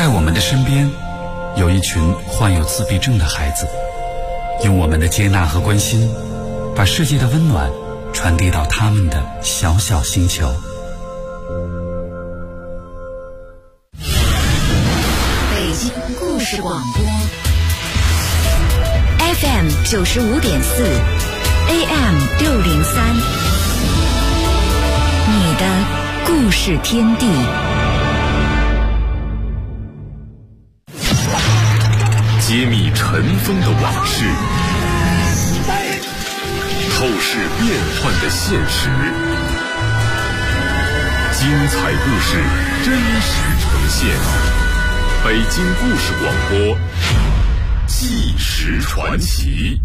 我们的身边有一群患有自闭症的孩子，用我们的接纳和关心，把世界的温暖传递到他们的小小星球。 北京故事广播 FM 95.4 AM 603，你的故事天地。 揭秘尘封的往事，透视变幻的现实，精彩故事真实呈现。北京故事广播，纪实传奇。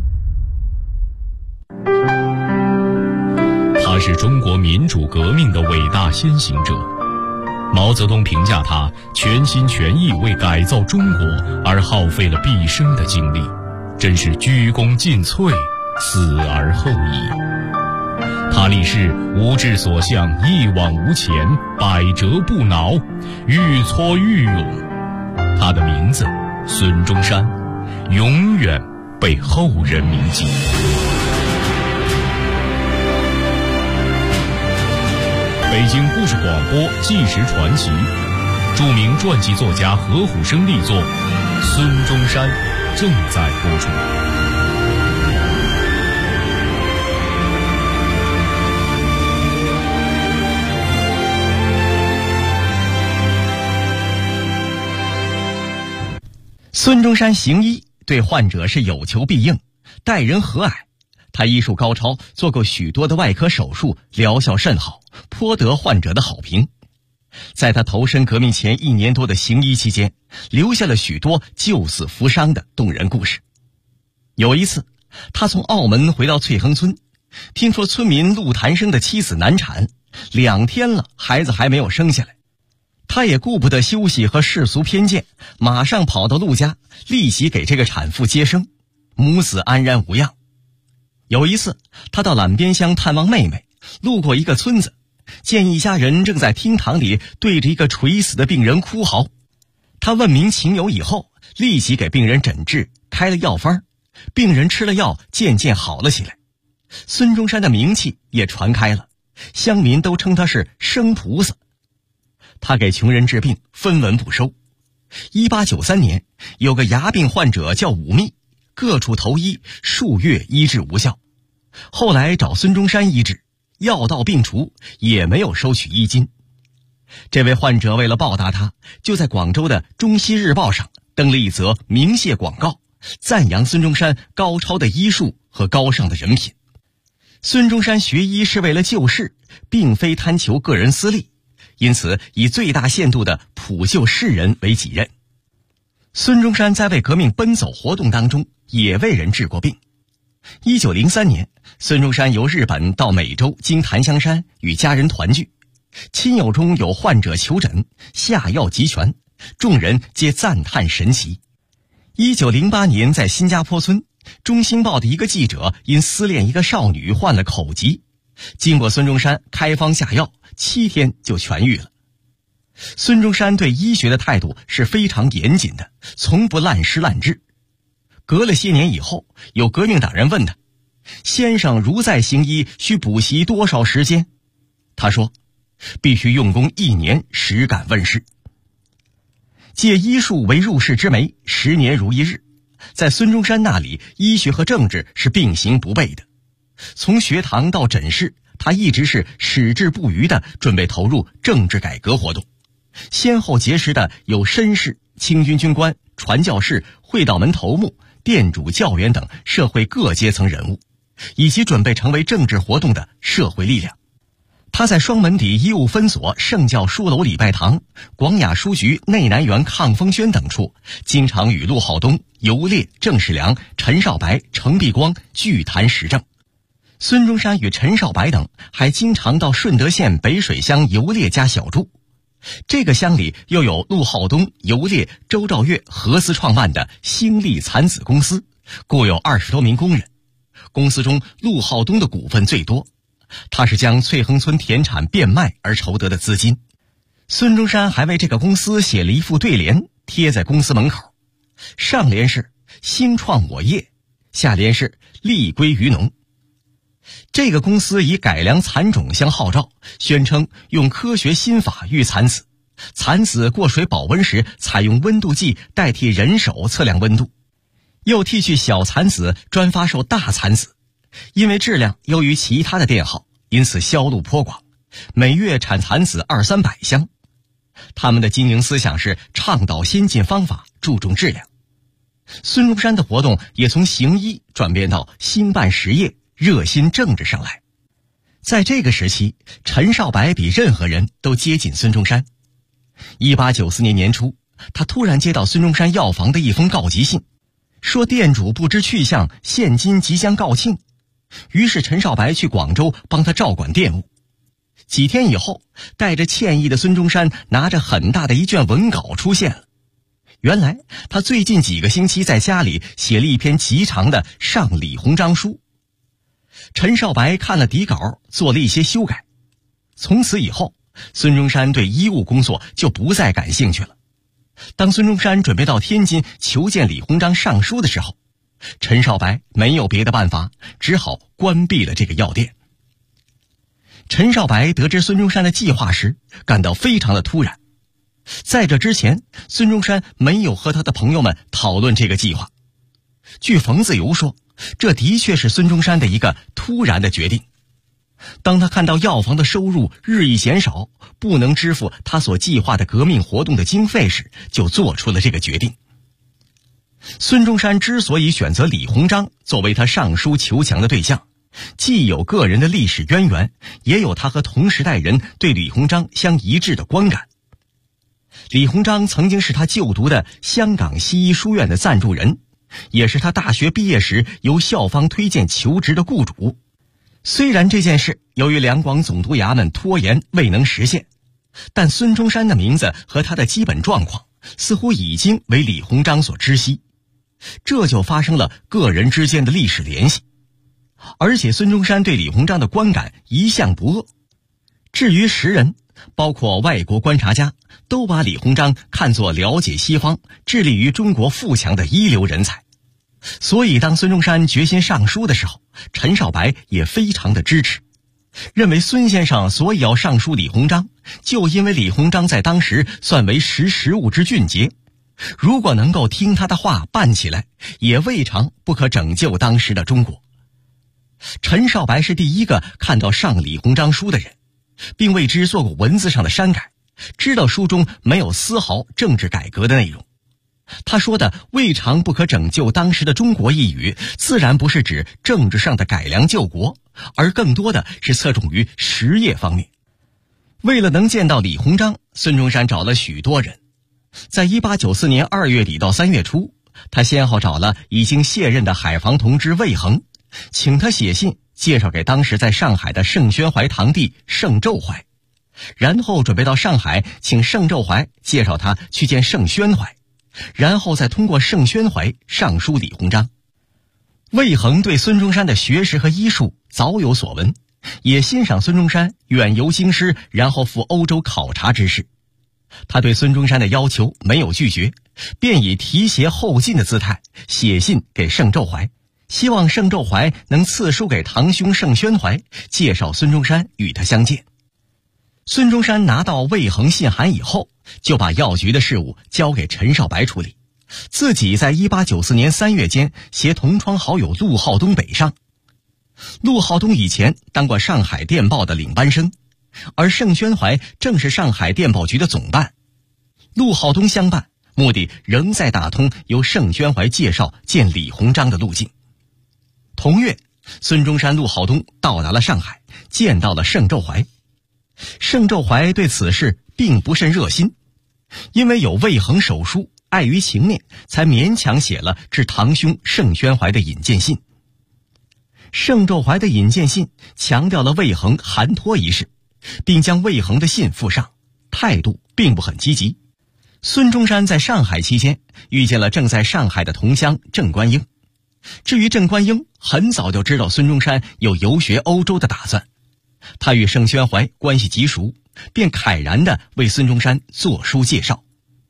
他是中国民主革命的伟大先行者。毛泽东评价他全心全意为改造中国而耗费了毕生的精力，真是鞠躬尽瘁，死而后已。他立誓无志所向，一往无前，百折不挠，愈挫愈勇。他的名字孙中山，永远被后人铭记。北京故事广播纪实传奇，著名传记作家何虎生力作《孙中山》正在播出。 孙中山行医对患者是有求必应，待人和蔼。他医术高超，做过许多的外科手术，疗效甚好，颇得患者的好评。在他投身革命前1年多的行医期间，留下了许多救死扶伤的动人故事。有一次，他从澳门回到翠亨村，听说村民陆谭生的妻子难产，2天了，孩子还没有生下来。他也顾不得休息和世俗偏见，马上跑到陆家，立即给这个产妇接生，母子安然无恙。有一次，他到榄边乡探望妹妹，路过一个村子，见一家人正在厅堂里对着一个垂死的病人哭嚎。他问明情由以后，立即给病人诊治，开了药方，病人吃了药，渐渐好了起来。孙中山的名气也传开了，乡民都称他是生菩萨。他给穷人治病，分文不收。1893年，有个牙病患者叫武密，各处投医，数月医治无效。后来找孙中山医治，药到病除，也没有收取医金。这位患者为了报答他，就在广州的《中西日报》上登了一则鸣谢广告，赞扬孙中山高超的医术和高尚的人品。孙中山学医是为了救世，并非贪求个人私利，因此以最大限度的普救世人为己任。孙中山在为革命奔走活动当中也为人治过病。1903年，孙中山由日本到美洲，经檀香山与家人团聚，亲友中有患者求诊，下药极全，众人皆赞叹神奇。1908年，在新加坡村，中兴报的一个记者因思恋一个少女患了口疾，经过孙中山开方下药，7天就痊愈了。孙中山对医学的态度是非常严谨的，从不滥施滥治。隔了些年以后，有革命党人问他，先生如再行医，需补习多少时间？他说，必须用功1年，实敢问世。借医术为入世之媒，10年如一日。在孙中山那里，医学和政治是并行不悖的。从学堂到诊室，他一直是矢志不渝地准备投入政治改革活动。先后结识的有绅士、清军军官、传教士、会道门头目、店主、教员等社会各阶层人物，以及准备成为政治活动的社会力量。他在双门底医务分所、圣教书楼礼拜堂、广雅书局内南园抗风轩等处，经常与陆浩东、游烈、郑世良、陈少白、程璧光聚谈时政。孙中山与陈少白等还经常到顺德县北水乡游烈家小住。这个乡里又有陆浩东、游烈、周兆月合资创办的兴利蚕子公司，雇有20多名工人。公司中陆浩东的股份最多，他是将翠亨村田产变卖而筹得的资金。孙中山还为这个公司写了一副对联， 贴在公司门口，上联是兴创我业，下联是利归于农。这个公司以改良蚕种相号召，宣称用科学新法育蚕子，蚕子过水保温时采用温度计代替人手测量温度，又剃去小蚕子专发售大蚕子，因为质量优于其他的店号，因此销路颇广，每月产蚕子200-300箱。他们的经营思想是倡导先进方法，注重质量。孙中山的活动也从行医转变到兴办实业，热心政治上来。在这个时期，陈少白比任何人都接近孙中山。1894年年初，他突然接到孙中山药房的一封告急信，说店主不知去向，现今即将告罄。于是陈少白去广州帮他照管店务。几天以后，带着歉意的孙中山拿着很大的一卷文稿出现了。原来他最近几个星期在家里写了一篇极长的上李鸿章书。陈少白看了底稿，做了一些修改。从此以后，孙中山对医务工作就不再感兴趣了。当孙中山准备到天津求见李鸿章上书的时候，陈少白没有别的办法，只好关闭了这个药店。陈少白得知孙中山的计划时，感到非常的突然。在这之前，孙中山没有和他的朋友们讨论这个计划。据冯自由说，这的确是孙中山的一个突然的决定。当他看到药房的收入日益减少，不能支付他所计划的革命活动的经费时，就做出了这个决定。孙中山之所以选择李鸿章作为他上书求强的对象，既有个人的历史渊源，也有他和同时代人对李鸿章相一致的观感。李鸿章曾经是他就读的香港西医书院的赞助人，也是他大学毕业时由校方推荐求职的雇主。虽然这件事由于两广总督衙门拖延未能实现，但孙中山的名字和他的基本状况似乎已经为李鸿章所知悉，这就发生了个人之间的历史联系。而且孙中山对李鸿章的观感一向不恶。至于时人，包括外国观察家，都把李鸿章看作了解西方、致力于中国富强的一流人才。所以当孙中山决心上书的时候，陈少白也非常的支持，认为孙先生所以要上书李鸿章，就因为李鸿章在当时算为识物之俊杰，如果能够听他的话办起来，也未尝不可拯救当时的中国。陈少白是第一个看到上李鸿章书的人，并为之做过文字上的删改，知道书中没有丝毫政治改革的内容。他说的未尝不可拯救当时的中国一语，自然不是指政治上的改良救国，而更多的是侧重于实业方面。为了能见到李鸿章，孙中山找了许多人。在1894年2月底到3月初，他先后找了已经卸任的海防同知魏恒，请他写信介绍给当时在上海的盛宣怀堂弟盛肇怀，然后准备到上海请盛肇怀介绍他去见盛宣怀，然后再通过盛宣怀上书李鸿章。魏恒对孙中山的学识和医术早有所闻，也欣赏孙中山远游京师然后赴欧洲考察之事。他对孙中山的要求没有拒绝，便以提携后进的姿态写信给盛肇怀，希望盛肇怀能赐书给堂兄盛宣怀，介绍孙中山与他相见。孙中山拿到魏恒信函以后，就把药局的事务交给陈少白处理，自己在1894年3月间携同窗好友陆浩东北上。陆浩东以前当过上海电报的领班生，而盛宣怀正是上海电报局的总办。陆浩东相伴，目的仍在打通由盛宣怀介绍见李鸿章的路径。同月，孙中山、陆浩东到达了上海，见到了盛肇怀。盛肇怀对此事并不甚热心，因为有魏恒手书，碍于情面，才勉强写了致堂兄盛宣怀的引荐信。盛肇怀的引荐信强调了魏恒寒托一事，并将魏恒的信附上，态度并不很积极。孙中山在上海期间遇见了正在上海的同乡郑观应。至于郑观应，很早就知道孙中山有游学欧洲的打算，他与盛宣怀关系极熟，便慨然地为孙中山作书介绍。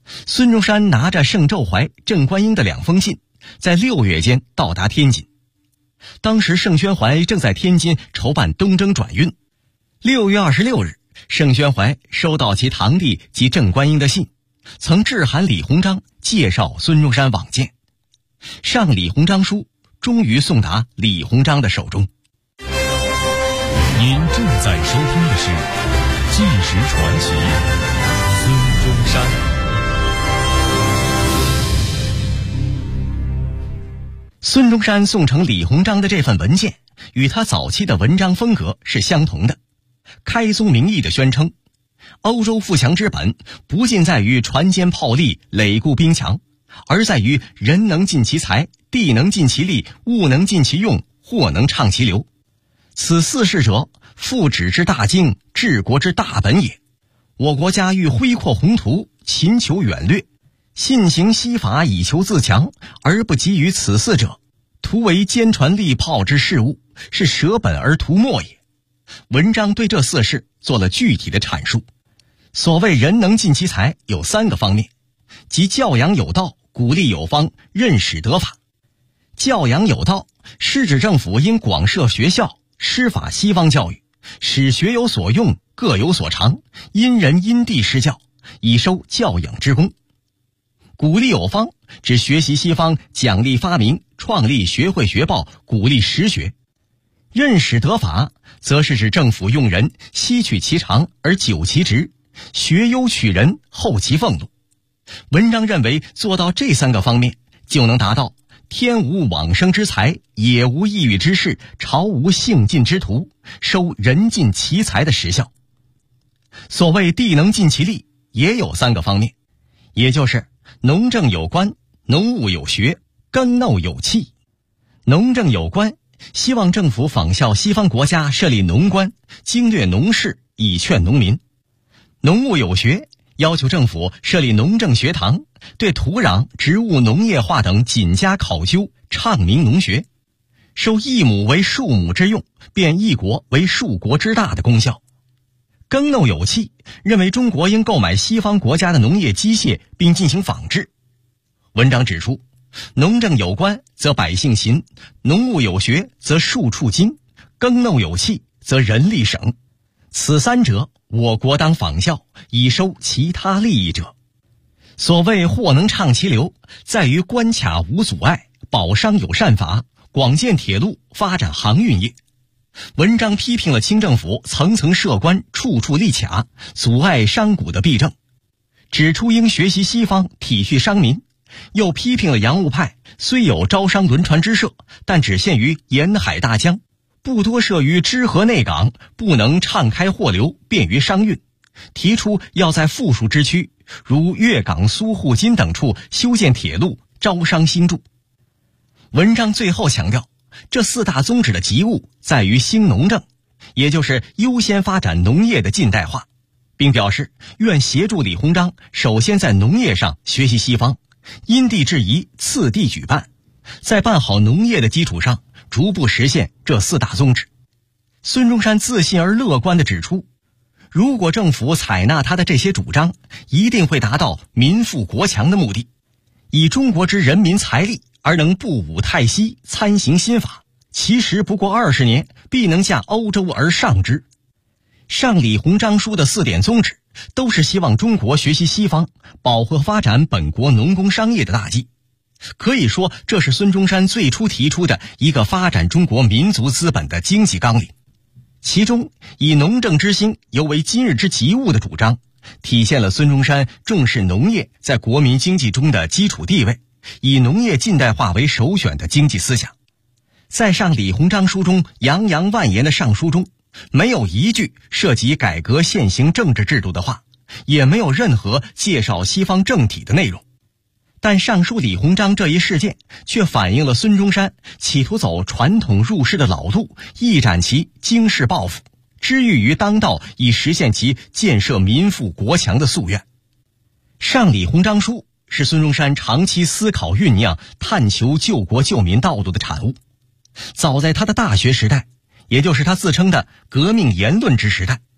孙中山拿着盛周怀、郑观应的2封信，在6月间到达天津。当时盛宣怀正在天津筹办东征转运。6月26日，盛宣怀收到其堂弟及郑观应的信，曾致函李鸿章介绍孙中山往见。上李鸿章书终于送达李鸿章的手中。 您正在收听的是《纪实传奇》，孙中山。 孙中山送呈李鸿章的这份文件，与他早期的文章风格是相同的，开宗明义地宣称，欧洲富强之本不尽在于船坚炮利、垒固兵强，而在于人能尽其才，地能尽其力，物能尽其用，货能畅其流。此4事者，复旨之大经，治国之大本也。我国家欲挥阔宏图，勤求远略，信行西法以求自强，而不及于此4者，图为坚船利炮之事物，是舍本而图末也。文章对这4事做了具体的阐述。所谓人能尽其才有3个方面，即教养有道，鼓励有方，任使得法。教养有道是指政府应广设学校，施法西方教育，使学有所用，各有所长，因人因地施教，以收教养之功。鼓励有方指学习西方，奖励发明，创立学会学报，鼓励实学。任使得法则是指政府用人，吸取其长而久其职，学优取人，厚其俸禄。文章认为做到这3个方面，就能达到天无往生之才，野无异域之事，朝无兴尽之徒，收人尽其才的实效。所谓地能尽其力，也有3个方面，也就是农政有官，农务有学，耕耨有器。农政有官，希望政府仿效西方国家设立农官，经略农事，以劝农民。农务有学，要求政府设立农政学堂，对土壤、植物、农业化等紧加考究，倡明农学，收1亩为数亩之用，变1国为数国之大的功效。耕耨有器，认为中国应购买西方国家的农业机械，并进行仿制。文章指出，农政有官则百姓勤，农务有学则庶畜精，耕耨有器则人力省。此3者，我国当仿效，以收其他利益者。所谓货能畅其流，在于关卡无阻碍，保商有善法，广建铁路，发展航运业。文章批评了清政府层层设关，处处立卡，阻碍商贾的弊政，指出应学习西方，体恤商民。又批评了洋务派，虽有招商轮船之设，但只限于沿海大江，不多设于支河内港，不能畅开货流，便于商运。提出要在富庶之区，如粤港、苏沪、津等处修建铁路，招商兴筑。文章最后强调，这4大宗旨的急务在于兴农政，也就是优先发展农业的近代化，并表示愿协助李鸿章首先在农业上学习西方，因地制宜，次第举办，在办好农业的基础上，逐步实现这4大宗旨。孙中山自信而乐观地指出，如果政府采纳他的这些主张，一定会达到民富国强的目的。以中国之人民财力而能不武泰西，参行新法，其实不过20年，必能驾欧洲而上之。上李鸿章书的4点宗旨，都是希望中国学习西方，保护发展本国农工商业的大计。可以说，这是孙中山最初提出的一个发展中国民族资本的经济纲领。其中以农政之兴尤为今日之急务的主张，体现了孙中山重视农业在国民经济中的基础地位，以农业近代化为首选的经济思想。在上李鸿章书中洋洋万言的上书中，没有一句涉及改革现行政治制度的话，也没有任何介绍西方政体的内容。但上书李鸿章这一事件，却反映了孙中山企图走传统入世的老路，一展其经世抱负，知遇于当道，以实现其建设民富国强的夙愿。上李鸿章书是孙中山长期思考酝酿、探求救国救民道路的产物。早在他的大学时代，也就是他自称的革命言论之时代，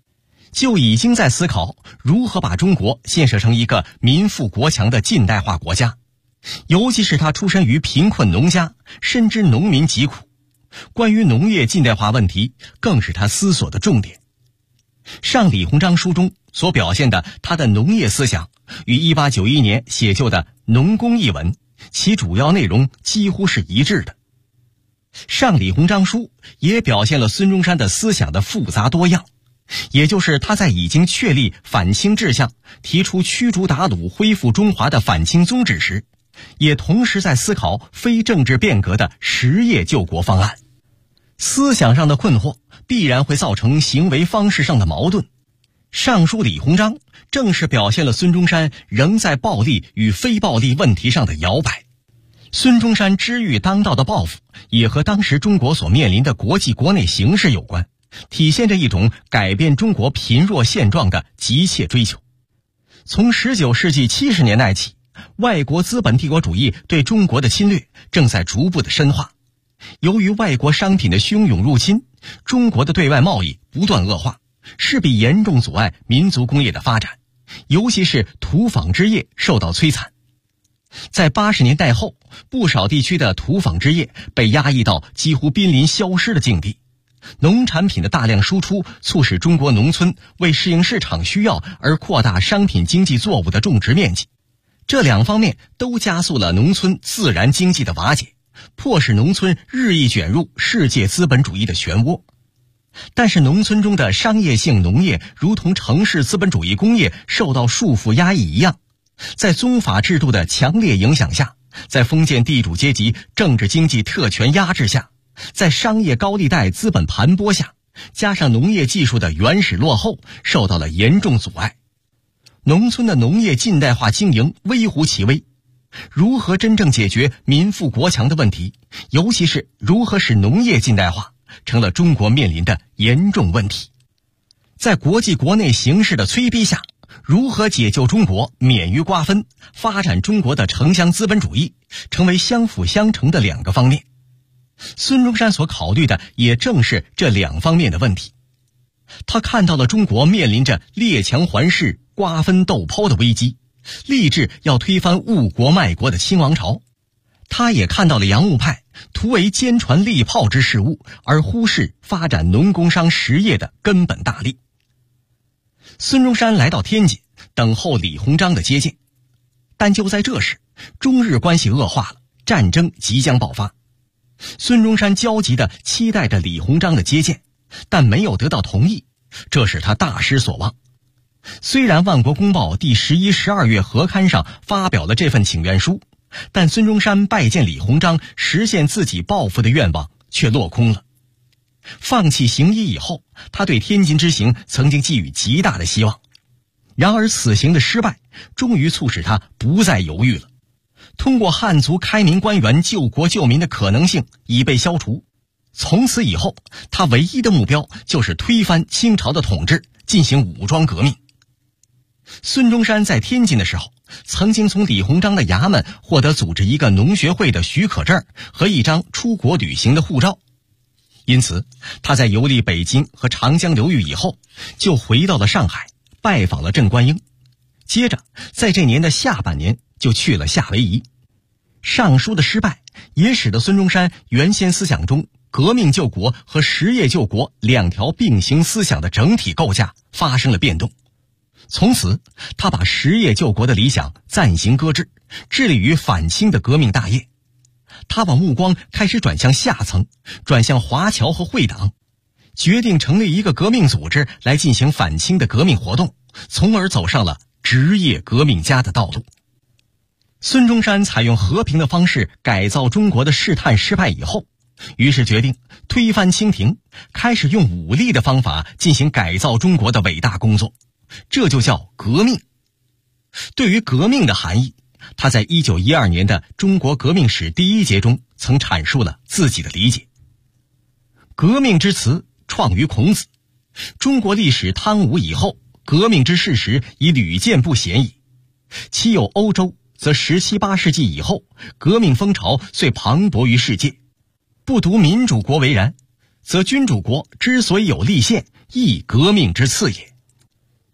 就已经在思考如何把中国建设成一个民富国强的近代化国家。尤其是他出身于贫困农家，深知农民疾苦，关于农业近代化问题更是他思索的重点。上李鸿章书中所表现的他的农业思想，与1891年写就的《农工一文》其主要内容几乎是一致的。上李鸿章书也表现了孙中山的思想的复杂多样，也就是他在已经确立反清志向，提出驱逐鞑虏、恢复中华的反清宗旨时，也同时在思考非政治变革的实业救国方案。思想上的困惑必然会造成行为方式上的矛盾。上书李鸿章正是表现了孙中山仍在暴力与非暴力问题上的摇摆。孙中山知欲当道的抱负也和当时中国所面临的国际国内形势有关，体现着一种改变中国贫弱现状的急切追求。从19世纪70年代起，外国资本帝国主义对中国的侵略正在逐步的深化。由于外国商品的汹涌入侵，中国的对外贸易不断恶化，势必严重阻碍民族工业的发展，尤其是土纺织业受到摧残。在80年代后，不少地区的土纺织业被压抑到几乎濒临消失的境地。农产品的大量输出促使中国农村为适应市场需要而扩大商品经济作物的种植面积，这两方面都加速了农村自然经济的瓦解，迫使农村日益卷入世界资本主义的漩涡。但是农村中的商业性农业如同城市资本主义工业受到束缚压抑一样，在宗法制度的强烈影响下，在封建地主阶级政治经济特权压制下，在商业高利贷资本盘剥下，加上农业技术的原始落后，受到了严重阻碍。农村的农业近代化经营微乎其微，如何真正解决民富国强的问题，尤其是如何使农业近代化，成了中国面临的严重问题。在国际国内形势的催逼下，如何解救中国免于瓜分，发展中国的城乡资本主义，成为相辅相成的两个方面。孙中山所考虑的也正是这两方面的问题。他看到了中国面临着列强环视、瓜分斗抛的危机，立志要推翻误国卖国的清王朝。他也看到了洋务派图为坚船利炮之事务，而忽视发展农工商实业的根本大利。孙中山来到天津，等候李鸿章的接见。但就在这时，中日关系恶化了，战争即将爆发。孙中山焦急地期待着李鸿章的接见，但没有得到同意，这使他大失所望。虽然《万国公报》第11、12月合刊上发表了这份请愿书，但孙中山拜见李鸿章实现自己抱负的愿望却落空了。放弃行医以后，他对天津之行曾经寄予极大的希望。然而此行的失败终于促使他不再犹豫了。通过汉族开明官员救国救民的可能性已被消除，从此以后他唯一的目标就是推翻清朝的统治，进行武装革命。孙中山在天津的时候，曾经从李鸿章的衙门获得组织一个农学会的许可证和一张出国旅行的护照，因此他在游历北京和长江流域以后，就回到了上海，拜访了郑观应。接着在这年的下半年就去了夏威夷。上书的失败也使得孙中山原先思想中革命救国和实业救国两条并行思想的整体构架发生了变动。从此他把实业救国的理想暂行搁置，致力于反清的革命大业。他把目光开始转向下层，转向华侨和会党，决定成立一个革命组织来进行反清的革命活动，从而走上了职业革命家的道路。孙中山采用和平的方式改造中国的试探失败以后，于是决定推翻清廷，开始用武力的方法进行改造中国的伟大工作，这就叫革命。对于革命的含义，他在1912年的《中国革命史》第1节中曾阐述了自己的理解。革命之词创于孔子，中国历史汤武以后，革命之事实已屡见不鲜矣。其有欧洲，则17、18世纪以后，革命风潮遂磅礴于世界。不独民主国为然，则君主国之所以有立宪，亦革命之次也。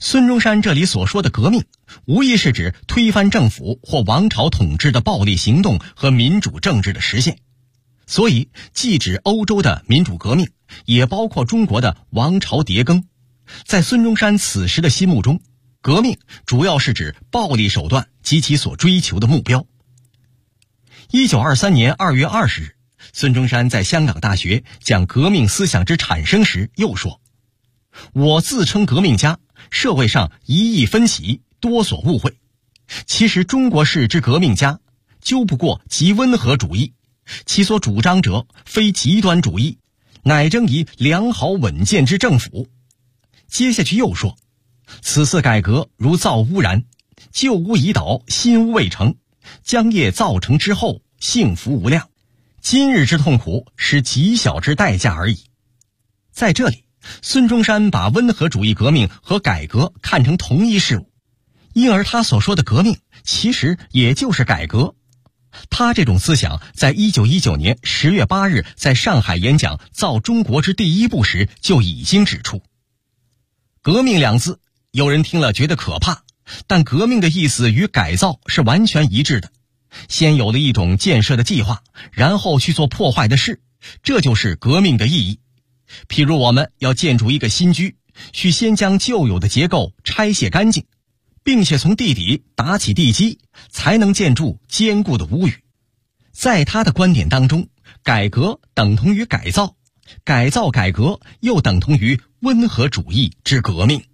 孙中山这里所说的革命，无疑是指推翻政府或王朝统治的暴力行动和民主政治的实现，所以既指欧洲的民主革命，也包括中国的王朝迭更。在孙中山此时的心目中，革命主要是指暴力手段及其所追求的目标。1923年2月20日，孙中山在香港大学讲革命思想之产生时又说：我自称革命家，社会上一意分歧，多所误会。其实中国式之革命家，究不过极温和主义，其所主张者非极端主义，乃争以良好稳健之政府。接下去又说：此次改革如造屋然，旧屋已倒，新屋未成，将业造成之后，幸福无量。今日之痛苦是极小之代价而已。在这里，孙中山把温和主义革命和改革看成同一事物，因而他所说的革命其实也就是改革。他这种思想在1919年10月8日在上海演讲造中国之第一步时就已经指出。革命两字，有人听了觉得可怕，但革命的意思与改造是完全一致的。先有了一种建设的计划，然后去做破坏的事，这就是革命的意义。譬如我们要建筑一个新居，需先将旧有的结构拆卸干净，并且从地底打起地基，才能建筑坚固的屋宇。在他的观点当中，改革等同于改造，改造改革又等同于温和主义之革命。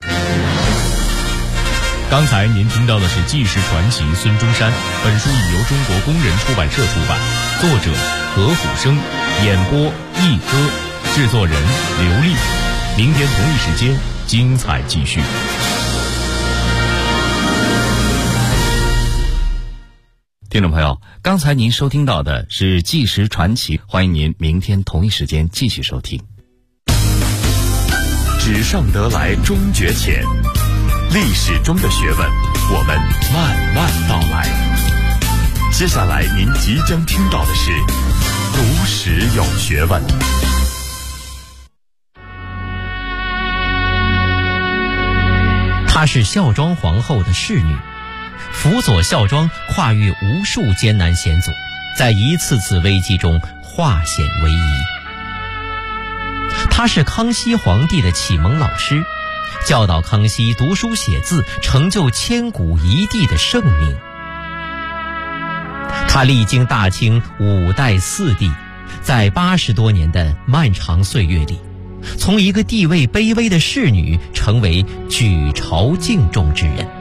刚才您听到的是纪实传奇孙中山，本书已由中国工人出版社出版，作者何虎生，演播一哥，制作人刘丽。明天同一时间精彩继续。 听众朋友，刚才您收听到的是纪实传奇，欢迎您明天同一时间继续收听。 纸上得来终觉浅，历史中的学问，我们慢慢道来。接下来您即将听到的是读史有学问。 她是孝庄皇后的侍女，辅佐孝庄跨越无数艰难险阻，在一次次危机中化险为夷。她是康熙皇帝的启蒙老师，教导康熙读书写字，成就千古一帝的圣明。他历经大清5代4帝，在80多年的漫长岁月里，从一个地位卑微的侍女成为举朝敬重之人。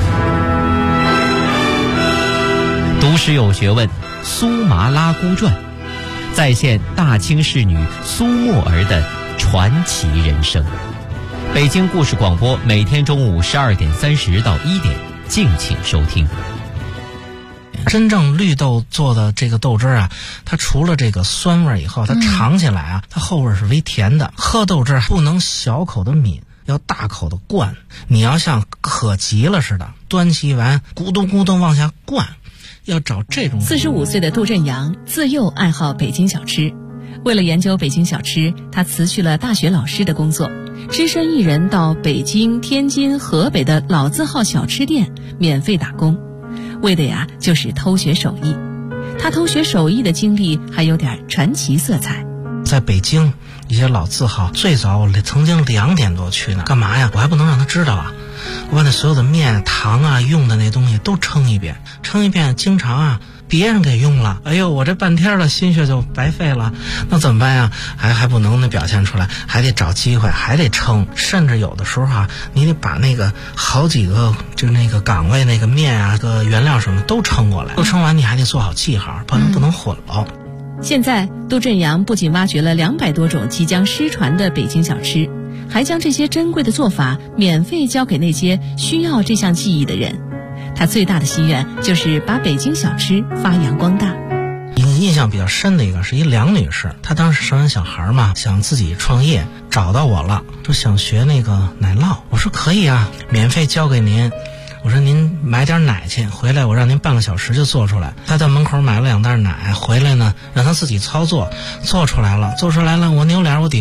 读史有学问，苏麻拉姑传再现大清侍女苏沫儿的传奇人生。北京故事广播每天中午12点30到1点，敬请收听。 真正绿豆做的这个豆汁啊，它除了这个酸味以后，它尝起来啊，它后味是微甜的。喝豆汁不能小口的抿，要大口的灌。你要像渴急了似的，端起完咕咚咕咚往下灌，要找这种。 45岁的杜振阳自幼爱好北京小吃，为了研究北京小吃，他辞去了大学老师的工作，只身一人到北京、天津、河北的老字号小吃店免费打工，为的呀就是偷学手艺。他偷学手艺的经历还有点传奇色彩。 在北京一些老字号，最早我曾经2点多去呢，干嘛呀？我还不能让他知道啊！我把那所有的面、糖啊、用的那东西都称一遍，经常啊别人给用了，哎呦，我这半天的心血就白费了，那怎么办呀？还不能表现出来，还得找机会，还得称，甚至有的时候啊，你得把那个好几个就那个岗位那个面啊、个原料什么都称过来，都称完你还得做好记号，不能混了。 现在杜振阳不仅挖掘了200多种即将失传的北京小吃，还将这些珍贵的做法免费教给那些需要这项技艺的人。他最大的心愿就是把北京小吃发扬光大。 印象比较深的一个是一梁女士，她当时生完小孩嘛，想自己创业，找到我了，说想学那个奶酪。我说可以啊，免费教给您。我说您买点奶去，回来我让您半个小时就做出来。他在门口买了2袋奶，回来呢让他自己操作，做出来了，我扭脸我得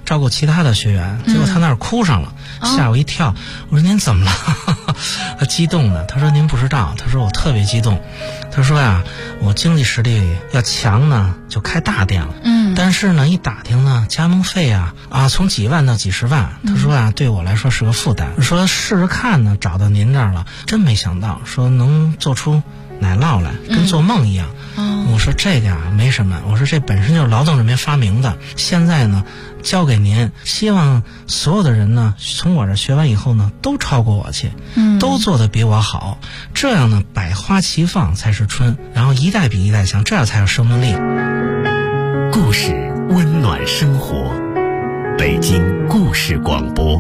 照顾其他的学员，结果他那儿哭上了，吓我一跳。我说您怎么了？他激动的，他说您不知道，他说我特别激动。他说呀，我经济实力要强呢，就开大店了。但是呢，一打听呢，加盟费啊，从几万到几十万。他说啊，对我来说是个负担。说试试看呢，找到您这儿了，真没想到，说能做出奶酪来，跟做梦一样。我说这个啊没什么，我说这本身就是劳动人民发明的，现在呢交给您，希望所有的人呢从我这学完以后呢都超过我去，都做得比我好，这样呢百花齐放才是春，然后一代比一代强，这样才有生命力。 故事温暖生活，北京故事广播。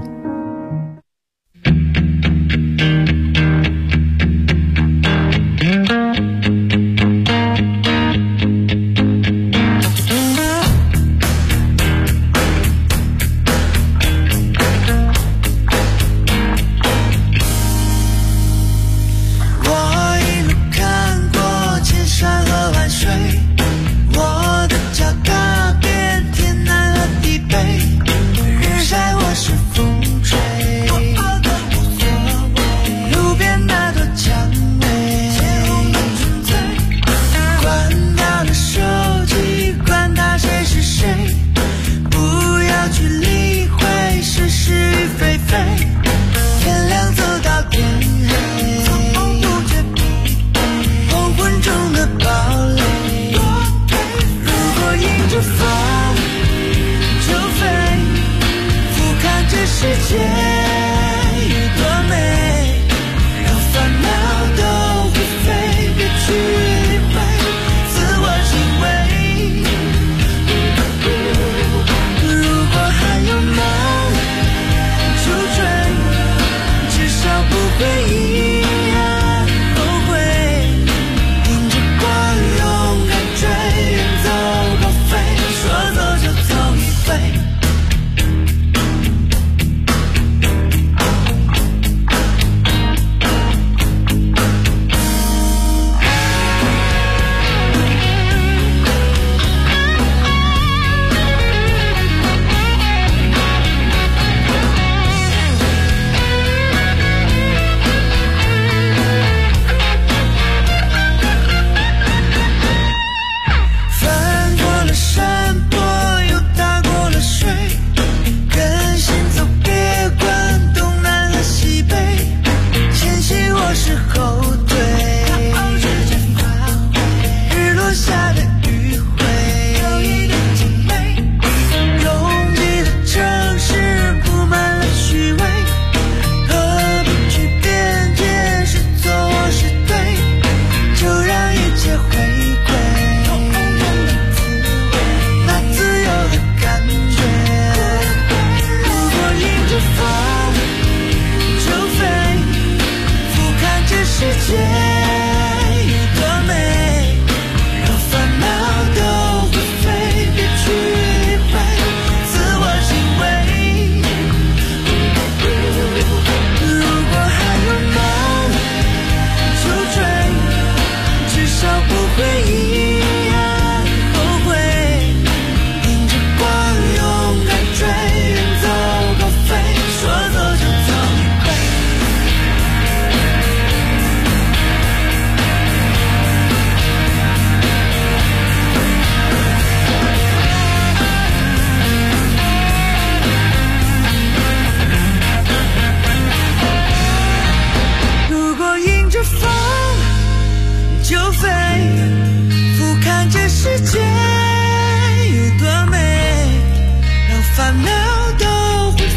就飞，俯瞰这世界。